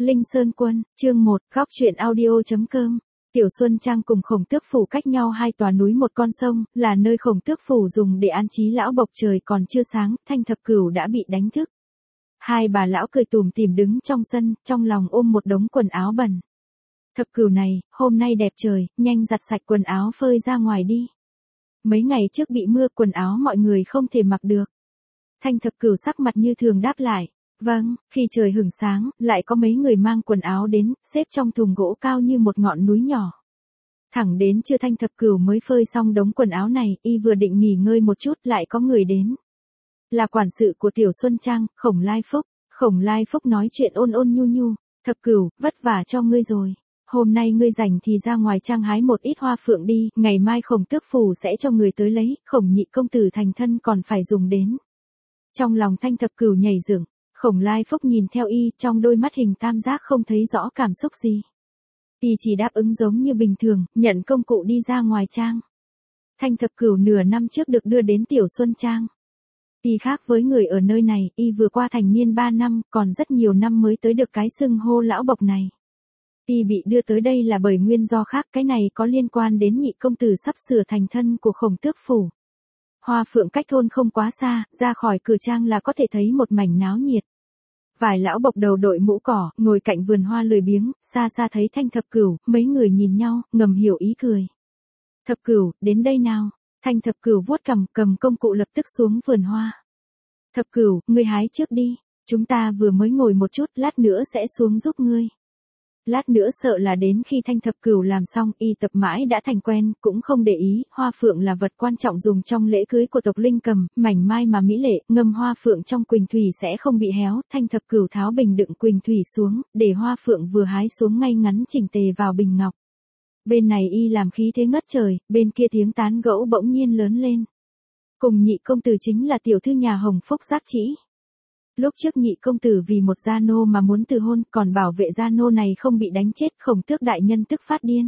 Linh Sơn Quân, chương 1, góc truyện audio.com. Tiểu Xuân Trang cùng Khổng Tước Phủ cách nhau hai tòa núi một con sông, là nơi Khổng Tước Phủ dùng để an trí lão bộc. Trời còn chưa sáng, Thanh Thập Cửu đã bị đánh thức. Hai bà lão cười tủm tỉm đứng trong sân, trong lòng ôm một đống quần áo bẩn. Thập Cửu này, hôm nay đẹp trời, nhanh giặt sạch quần áo phơi ra ngoài đi. Mấy ngày trước bị mưa, quần áo mọi người không thể mặc được. Thanh Thập Cửu sắc mặt như thường đáp lại. Vâng, khi trời hửng sáng, lại có mấy người mang quần áo đến, xếp trong thùng gỗ cao như một ngọn núi nhỏ. Thẳng đến trưa Thanh Thập Cửu mới phơi xong đống quần áo này, y vừa định nghỉ ngơi một chút lại có người đến. Là quản sự của Tiểu Xuân Trang, Khổng Lai Phúc. Khổng Lai Phúc nói chuyện ôn ôn nhu nhu, Thập Cửu, vất vả cho ngươi rồi. Hôm nay ngươi rảnh thì ra ngoài trang hái một ít hoa phượng đi, ngày mai Khổng Tước Phủ sẽ cho người tới lấy, Khổng nhị công tử thành thân còn phải dùng đến. Trong lòng Thanh Thập Cửu nhảy dựng. Khổng Lai Phúc nhìn theo y, trong đôi mắt hình tam giác không thấy rõ cảm xúc gì. Y chỉ đáp ứng giống như bình thường, nhận công cụ đi ra ngoài trang. Thanh Thập Cửu nửa năm trước được đưa đến Tiểu Xuân Trang. Y khác với người ở nơi này, y vừa qua thành niên 3 năm, còn rất nhiều năm mới tới được cái xưng hô lão bộc này. Y bị đưa tới đây là bởi nguyên do khác, cái này có liên quan đến nhị công tử sắp sửa thành thân của Khổng Tước Phủ. Hoa phượng cách thôn không quá xa, ra khỏi cửa trang là có thể thấy một mảnh náo nhiệt. Vài lão bộc đầu đội mũ cỏ, ngồi cạnh vườn hoa lười biếng, xa xa thấy Thanh Thập Cửu, mấy người nhìn nhau, ngầm hiểu ý cười. Thập Cửu, đến đây nào. Thanh Thập Cửu vuốt cằm, cầm công cụ lập tức xuống vườn hoa. Thập Cửu, ngươi hái trước đi, chúng ta vừa mới ngồi một chút, lát nữa sẽ xuống giúp ngươi. Lát nữa sợ là đến khi Thanh Thập Cửu làm xong, y tập mãi đã thành quen, cũng không để ý, hoa phượng là vật quan trọng dùng trong lễ cưới của tộc Linh Cầm, mảnh mai mà mỹ lệ, ngâm hoa phượng trong quỳnh thủy sẽ không bị héo. Thanh Thập Cửu tháo bình đựng quỳnh thủy xuống, để hoa phượng vừa hái xuống ngay ngắn chỉnh tề vào bình ngọc. Bên này y làm khí thế ngất trời, bên kia tiếng tán gẫu bỗng nhiên lớn lên. Cùng nhị công tử chính là tiểu thư nhà Hồng Phúc Giác Trĩ. Lúc trước nhị công tử vì một gia nô mà muốn từ hôn, còn bảo vệ gia nô này không bị đánh chết, Khổng Tước đại nhân tức phát điên.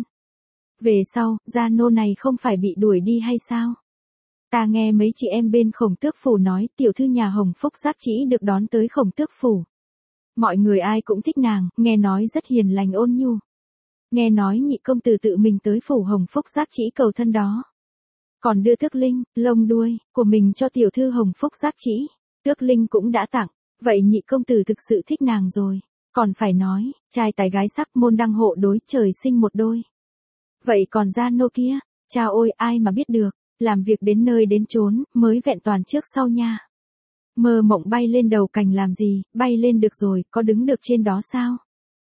Về sau, gia nô này không phải bị đuổi đi hay sao? Ta nghe mấy chị em bên Khổng Tước Phủ nói, tiểu thư nhà Hồng Phúc Giác Trĩ được đón tới Khổng Tước Phủ. Mọi người ai cũng thích nàng, nghe nói rất hiền lành ôn nhu. Nghe nói nhị công tử tự mình tới phủ Hồng Phúc Giác Trĩ cầu thân đó. Còn đưa tước linh, lông đuôi, của mình cho tiểu thư Hồng Phúc Giác Trĩ. Tước linh cũng đã tặng, vậy nhị công tử thực sự thích nàng rồi. Còn phải nói, trai tài gái sắc môn đăng hộ đối, trời sinh một đôi. Vậy còn gia nô kia, cha ôi ai mà biết được, làm việc đến nơi đến chốn, mới vẹn toàn trước sau nha. Mơ mộng bay lên đầu cành làm gì, bay lên được rồi, có đứng được trên đó sao?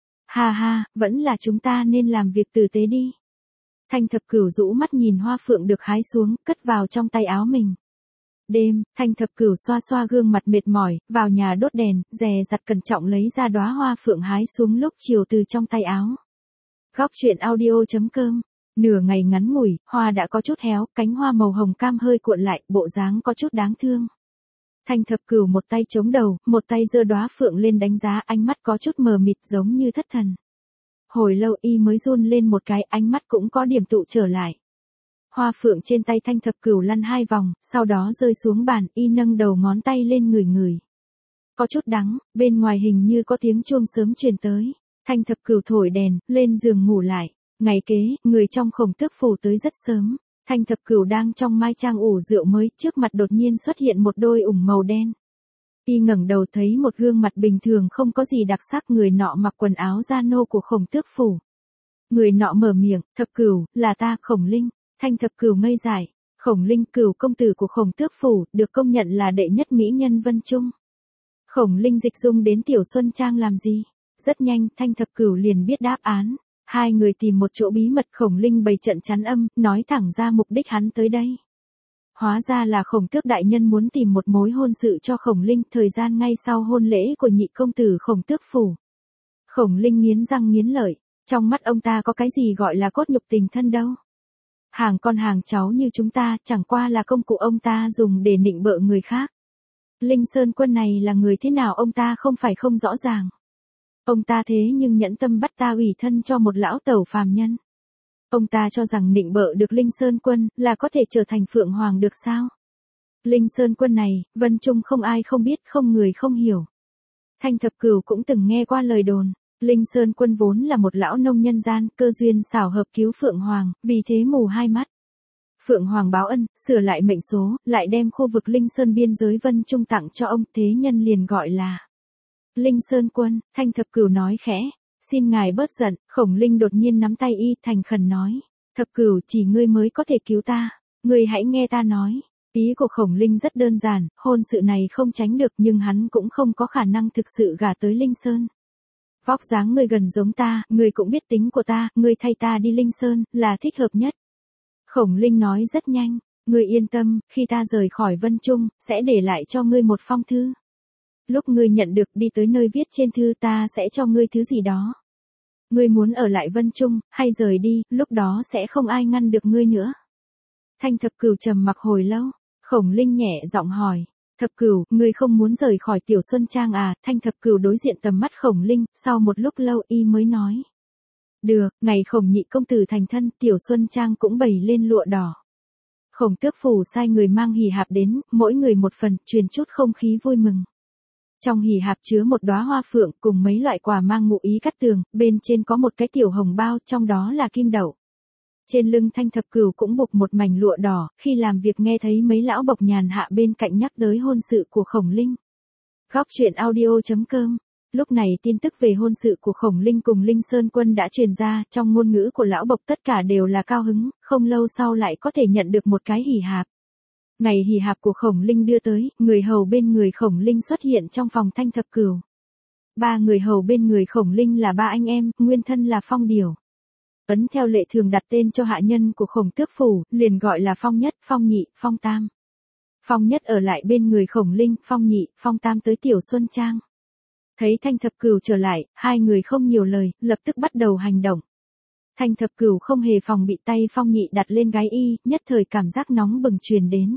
Ha ha, vẫn là chúng ta nên làm việc tử tế đi. Thanh Thập Cửu rũ mắt nhìn hoa phượng được hái xuống, cất vào trong tay áo mình. Đêm, Thanh Thập Cửu xoa xoa gương mặt mệt mỏi, vào nhà đốt đèn, dè dặt cẩn trọng lấy ra đóa hoa phượng hái xuống lúc chiều từ trong tay áo. Góc truyện audio.com. Nửa ngày ngắn ngủi, hoa đã có chút héo, cánh hoa màu hồng cam hơi cuộn lại, bộ dáng có chút đáng thương. Thanh Thập Cửu một tay chống đầu, một tay giơ đóa phượng lên đánh giá, ánh mắt có chút mờ mịt giống như thất thần. Hồi lâu y mới run lên một cái, ánh mắt cũng có điểm tụ trở lại. Hoa phượng trên tay Thanh Thập Cửu lăn 2 vòng, sau đó rơi xuống bàn, y nâng đầu ngón tay lên ngửi ngửi. Có chút đắng, bên ngoài hình như có tiếng chuông sớm truyền tới. Thanh Thập Cửu thổi đèn, lên giường ngủ lại. Ngày kế, người trong Khổng Tước Phủ tới rất sớm. Thanh Thập Cửu đang trong mai trang ủ rượu mới, trước mặt đột nhiên xuất hiện một đôi ủng màu đen. Y ngẩng đầu thấy một gương mặt bình thường không có gì đặc sắc, người nọ mặc quần áo gia nô của Khổng Tước Phủ. Người nọ mở miệng, Thập Cửu, là ta, Khổng Linh. Thanh Thập Cửu ngây dại, Khổng Linh, Cửu công tử của Khổng Tước Phủ, được công nhận là đệ nhất mỹ nhân Vân Trung. Khổng Linh dịch dung đến Tiểu Xuân Trang làm gì? Rất nhanh, Thanh Thập Cửu liền biết đáp án. Hai người tìm một chỗ bí mật, Khổng Linh bày trận chắn âm, nói thẳng ra mục đích hắn tới đây. Hóa ra là Khổng Tước đại nhân muốn tìm một mối hôn sự cho Khổng Linh, thời gian ngay sau hôn lễ của nhị công tử Khổng Tước Phủ. Khổng Linh nghiến răng nghiến lợi, trong mắt ông ta có cái gì gọi là cốt nhục tình thân đâu. Hàng con hàng cháu như chúng ta, chẳng qua là công cụ ông ta dùng để nịnh bợ người khác. Linh Sơn Quân này là người thế nào ông ta không phải không rõ ràng. Ông ta thế nhưng nhẫn tâm bắt ta ủy thân cho một lão tẩu phàm nhân. Ông ta cho rằng nịnh bợ được Linh Sơn Quân là có thể trở thành Phượng Hoàng được sao? Linh Sơn Quân này, Vân Trung không ai không biết, không người không hiểu. Thanh Thập Cửu cũng từng nghe qua lời đồn. Linh Sơn Quân vốn là một lão nông nhân gian, cơ duyên xảo hợp cứu Phượng Hoàng, vì thế mù hai mắt. Phượng Hoàng báo ân, sửa lại mệnh số, lại đem khu vực Linh Sơn biên giới Vân Trung tặng cho ông, thế nhân liền gọi là Linh Sơn Quân. Thanh Thập Cửu nói khẽ, xin ngài bớt giận. Khổng Linh đột nhiên nắm tay y, thành khẩn nói, Thập Cửu, chỉ ngươi mới có thể cứu ta, ngươi hãy nghe ta nói. Ý của Khổng Linh rất đơn giản, hôn sự này không tránh được nhưng hắn cũng không có khả năng thực sự gả tới Linh Sơn. Vóc dáng ngươi gần giống ta, ngươi cũng biết tính của ta, ngươi thay ta đi Linh Sơn, là thích hợp nhất. Khổng Linh nói rất nhanh, ngươi yên tâm, khi ta rời khỏi Vân Trung, sẽ để lại cho ngươi một phong thư. Lúc ngươi nhận được đi tới nơi viết trên thư ta sẽ cho ngươi thứ gì đó. Ngươi muốn ở lại Vân Trung, hay rời đi, lúc đó sẽ không ai ngăn được ngươi nữa. Thanh Thập Cửu trầm mặc hồi lâu, Khổng Linh nhẹ giọng hỏi, Thập Cửu, ngươi không muốn rời khỏi Tiểu Xuân Trang à? Thanh Thập Cửu đối diện tầm mắt Khổng Linh, sau một lúc lâu y mới nói. Được, ngày Khổng nhị công tử thành thân, Tiểu Xuân Trang cũng bày lên lụa đỏ. Khổng Tước Phủ sai người mang hỉ hạp đến, mỗi người một phần, truyền chút không khí vui mừng. Trong hỉ hạp chứa một đóa hoa phượng cùng mấy loại quà mang ngụ ý cắt tường, bên trên có một cái tiểu hồng bao, trong đó là kim đậu. Trên lưng Thanh Thập Cửu cũng buộc một mảnh lụa đỏ, khi làm việc nghe thấy mấy lão bộc nhàn hạ bên cạnh nhắc tới hôn sự của Khổng Linh. Góc truyện audio.com. Lúc này tin tức về hôn sự của Khổng Linh cùng Linh Sơn Quân đã truyền ra, trong ngôn ngữ của lão bộc tất cả đều là cao hứng, không lâu sau lại có thể nhận được một cái hỉ hạp. Ngày hỉ hạp của Khổng Linh đưa tới, người hầu bên người Khổng Linh xuất hiện trong phòng Thanh Thập Cửu. Ba người hầu bên người Khổng Linh là ba anh em, nguyên thân là Phong Điểu. Ấn theo lệ thường đặt tên cho hạ nhân của Khổng Tước Phủ, liền gọi là Phong Nhất, Phong Nhị, Phong Tam. Phong Nhất ở lại bên người Khổng Linh, Phong Nhị, Phong Tam tới Tiểu Xuân Trang. Thấy Thanh Thập Cửu trở lại, hai người không nhiều lời, lập tức bắt đầu hành động. Thanh Thập Cửu không hề phòng bị tay Phong Nhị đặt lên gái y, nhất thời cảm giác nóng bừng truyền đến.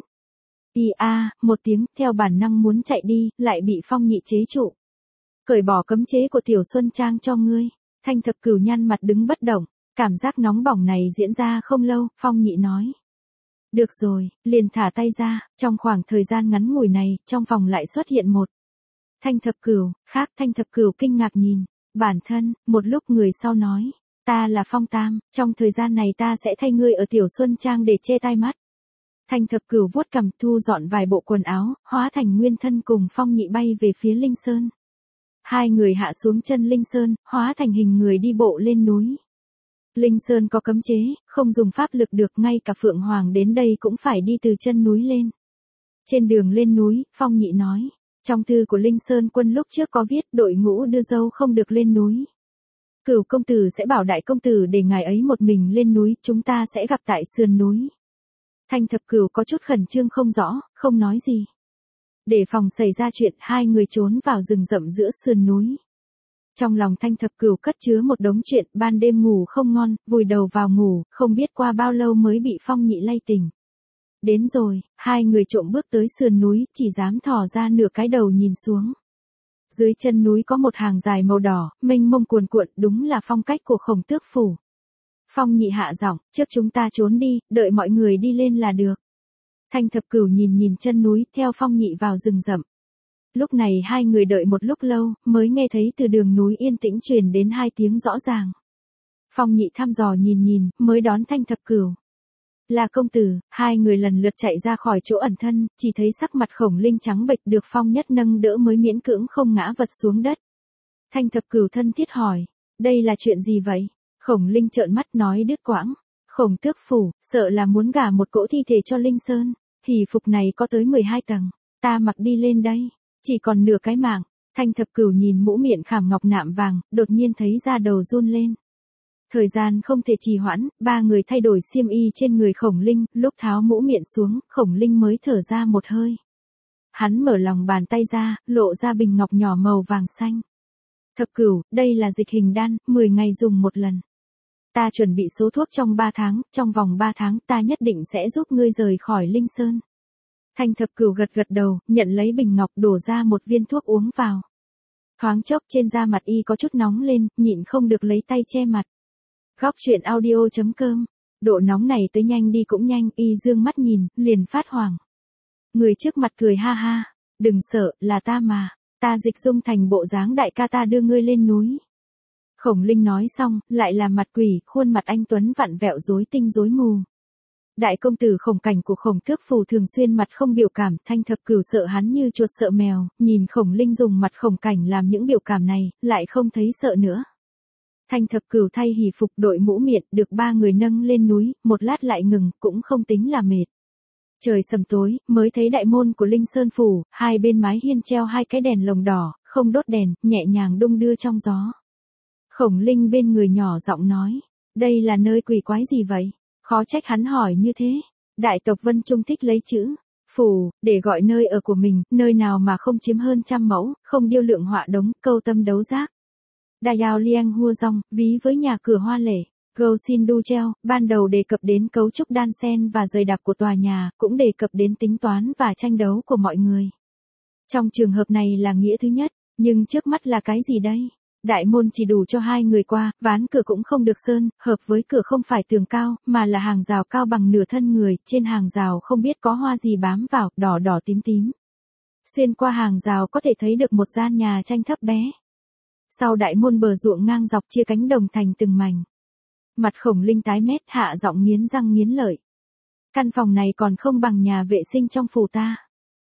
Y a, một tiếng, theo bản năng muốn chạy đi, lại bị Phong Nhị chế trụ. Cởi bỏ cấm chế của Tiểu Xuân Trang cho ngươi. Thanh Thập Cửu nhăn mặt đứng bất động, cảm giác nóng bỏng này diễn ra không lâu, Phong Nhị nói. Được rồi, liền thả tay ra, trong khoảng thời gian ngắn ngủi này, trong phòng lại xuất hiện một. Thanh Thập Cửu, khác. Thanh Thập Cửu kinh ngạc nhìn, bản thân, một lúc người sau nói, ta là Phong Tam, trong thời gian này ta sẽ thay ngươi ở Tiểu Xuân Trang để che tai mắt. Thanh Thập Cửu vuốt cằm thu dọn vài bộ quần áo, hóa thành nguyên thân cùng Phong Nhị bay về phía Linh Sơn. Hai người hạ xuống chân Linh Sơn, hóa thành hình người đi bộ lên núi. Linh Sơn có cấm chế, không dùng pháp lực được, ngay cả Phượng Hoàng đến đây cũng phải đi từ chân núi lên. Trên đường lên núi, Phong Nhị nói, trong thư của Linh Sơn Quân lúc trước có viết đội ngũ đưa dâu không được lên núi. Cửu công tử sẽ bảo đại công tử để ngài ấy một mình lên núi, chúng ta sẽ gặp tại sườn núi. Thanh Thập Cửu có chút khẩn trương không rõ, không nói gì. Để phòng xảy ra chuyện, hai người trốn vào rừng rậm giữa sườn núi. Trong lòng Thanh Thập Cửu cất chứa một đống chuyện, ban đêm ngủ không ngon, vùi đầu vào ngủ, không biết qua bao lâu mới bị Phong Nhị lay tỉnh. Đến rồi, hai người trộm bước tới sườn núi, chỉ dám thò ra nửa cái đầu nhìn xuống. Dưới chân núi có một hàng dài màu đỏ, mênh mông cuồn cuộn, đúng là phong cách của Khổng Tước Phủ. Phong Nhị hạ giọng, trước chúng ta trốn đi, đợi mọi người đi lên là được. Thanh Thập Cửu nhìn nhìn chân núi, theo Phong Nhị vào rừng rậm. Lúc này hai người đợi một lúc lâu, mới nghe thấy từ đường núi yên tĩnh truyền đến hai tiếng rõ ràng. Phong Nhị thăm dò nhìn nhìn, mới đón Thanh Thập Cửu. Là công tử. Hai người lần lượt chạy ra khỏi chỗ ẩn thân, chỉ thấy sắc mặt Khổng Linh trắng bệch, được Phong Nhất nâng đỡ mới miễn cưỡng không ngã vật xuống đất. Thanh Thập Cửu thân thiết hỏi, đây là chuyện gì vậy? Khổng Linh trợn mắt nói đứt quãng. Khổng Tước Phủ, sợ là muốn gả một cỗ thi thể cho Linh Sơn. Hỷ phục này có tới 12 tầng, ta mặc đi lên đây, chỉ còn nửa cái mạng. Thanh Thập Cửu nhìn mũ miệng khảm ngọc nạm vàng, đột nhiên thấy da đầu run lên. Thời gian không thể trì hoãn, ba người thay đổi xiêm y trên người Khổng Linh, lúc tháo mũ miệng xuống, Khổng Linh mới thở ra một hơi. Hắn mở lòng bàn tay ra, lộ ra bình ngọc nhỏ màu vàng xanh. Thập Cửu, đây là dịch hình đan, 10 ngày dùng một lần. Ta chuẩn bị số thuốc trong 3 tháng, trong vòng 3 tháng ta nhất định sẽ giúp ngươi rời khỏi Linh Sơn. Thanh Thập Cửu gật gật đầu, nhận lấy bình ngọc đổ ra một viên thuốc uống vào. Thoáng chốc trên da mặt y có chút nóng lên, nhịn không được lấy tay che mặt. Góc truyện audio.com. Độ nóng này tới nhanh đi cũng nhanh, y dương mắt nhìn, liền phát hoảng. Người trước mặt cười ha ha, đừng sợ, là ta mà, ta dịch dung thành bộ dáng đại ca ta đưa ngươi lên núi. Khổng Linh nói xong, lại là mặt quỷ, khuôn mặt anh tuấn vặn vẹo rối tinh rối mù. Đại công tử Khổng Cảnh của Khổng Tước Phủ thường xuyên mặt không biểu cảm, Thanh Thập Cửu sợ hắn như chuột sợ mèo, nhìn Khổng Linh dùng mặt Khổng Cảnh làm những biểu cảm này, lại không thấy sợ nữa. Thanh Thập Cửu thay hỷ phục đội mũ miện, được 3 người nâng lên núi, một lát lại ngừng, cũng không tính là mệt. Trời sầm tối, mới thấy đại môn của Linh Sơn Phủ, hai bên mái hiên treo 2 cái đèn lồng đỏ, không đốt đèn, nhẹ nhàng đung đưa trong gió. Khổng Linh bên người nhỏ giọng nói, đây là nơi quỷ quái gì vậy? Khó trách hắn hỏi như thế. Đại tộc Vân Trung thích lấy chữ phủ để gọi nơi ở của mình, nơi nào mà không chiếm hơn 100 mẫu, không điêu lượng họa đống, câu tâm đấu giác. Đà Yào Liang Hua Dong, ví với nhà cửa hoa lệ. Go Xin Du Treo, ban đầu đề cập đến cấu trúc đan xen và dày đặc của tòa nhà, cũng đề cập đến tính toán và tranh đấu của mọi người. Trong trường hợp này là nghĩa thứ nhất, nhưng trước mắt là cái gì đây? Đại môn chỉ đủ cho 2 người qua, ván cửa cũng không được sơn, hợp với cửa không phải tường cao, mà là hàng rào cao bằng nửa thân người, trên hàng rào không biết có hoa gì bám vào, đỏ đỏ tím tím. Xuyên qua hàng rào có thể thấy được một gian nhà tranh thấp bé. Sau đại môn bờ ruộng ngang dọc chia cánh đồng thành từng mảnh. Mặt Khổng Linh tái mét, hạ giọng nghiến răng nghiến lợi. Căn phòng này còn không bằng nhà vệ sinh trong phủ ta.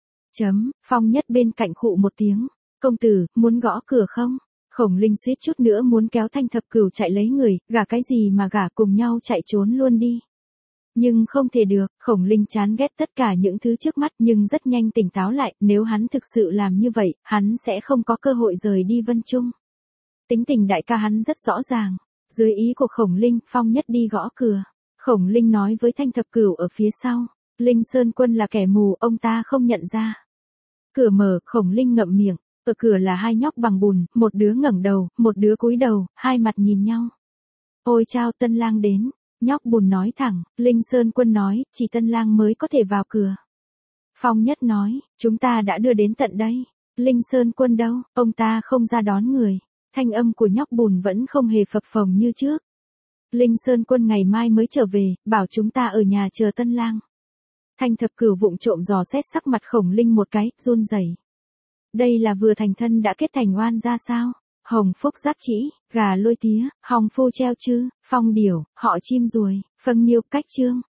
Phong Nhất bên cạnh khụ một tiếng. Công tử, muốn gõ cửa không? Khổng Linh suýt chút nữa muốn kéo Thanh Thập Cửu chạy lấy người, gả cái gì mà gả, cùng nhau chạy trốn luôn đi. Nhưng không thể được, Khổng Linh chán ghét tất cả những thứ trước mắt nhưng rất nhanh tỉnh táo lại, nếu hắn thực sự làm như vậy, hắn sẽ không có cơ hội rời đi Vân Trung. Tính tình đại ca hắn rất rõ ràng. Dưới ý của Khổng Linh, Phong Nhất đi gõ cửa. Khổng Linh nói với Thanh Thập Cửu ở phía sau, Linh Sơn Quân là kẻ mù, ông ta không nhận ra. Cửa mở, Khổng Linh ngậm miệng. Ở cửa là 2 nhóc bằng bùn, một đứa ngẩng đầu, một đứa cúi đầu, hai mặt nhìn nhau. Ôi chao, Tân Lang đến. Nhóc bùn nói thẳng, Linh Sơn Quân nói, chỉ Tân Lang mới có thể vào cửa. Phong Nhất nói, chúng ta đã đưa đến tận đây. Linh Sơn Quân đâu, ông ta không ra đón người. Thanh âm của nhóc bùn vẫn không hề phập phồng như trước. Linh Sơn Quân ngày mai mới trở về, bảo chúng ta ở nhà chờ Tân Lang. Thanh Thập Cửu vụng trộm dò xét sắc mặt Khổng Linh một cái, run rẩy. Đây là vừa thành thân đã kết thành oan ra sao? Hồng Phúc Giác Chỉ, Gà Lôi Tía, Hồng Phu Treo Chư, Phong Điểu, Họ Chim Ruồi, Phân Nhiêu, Cách Trương.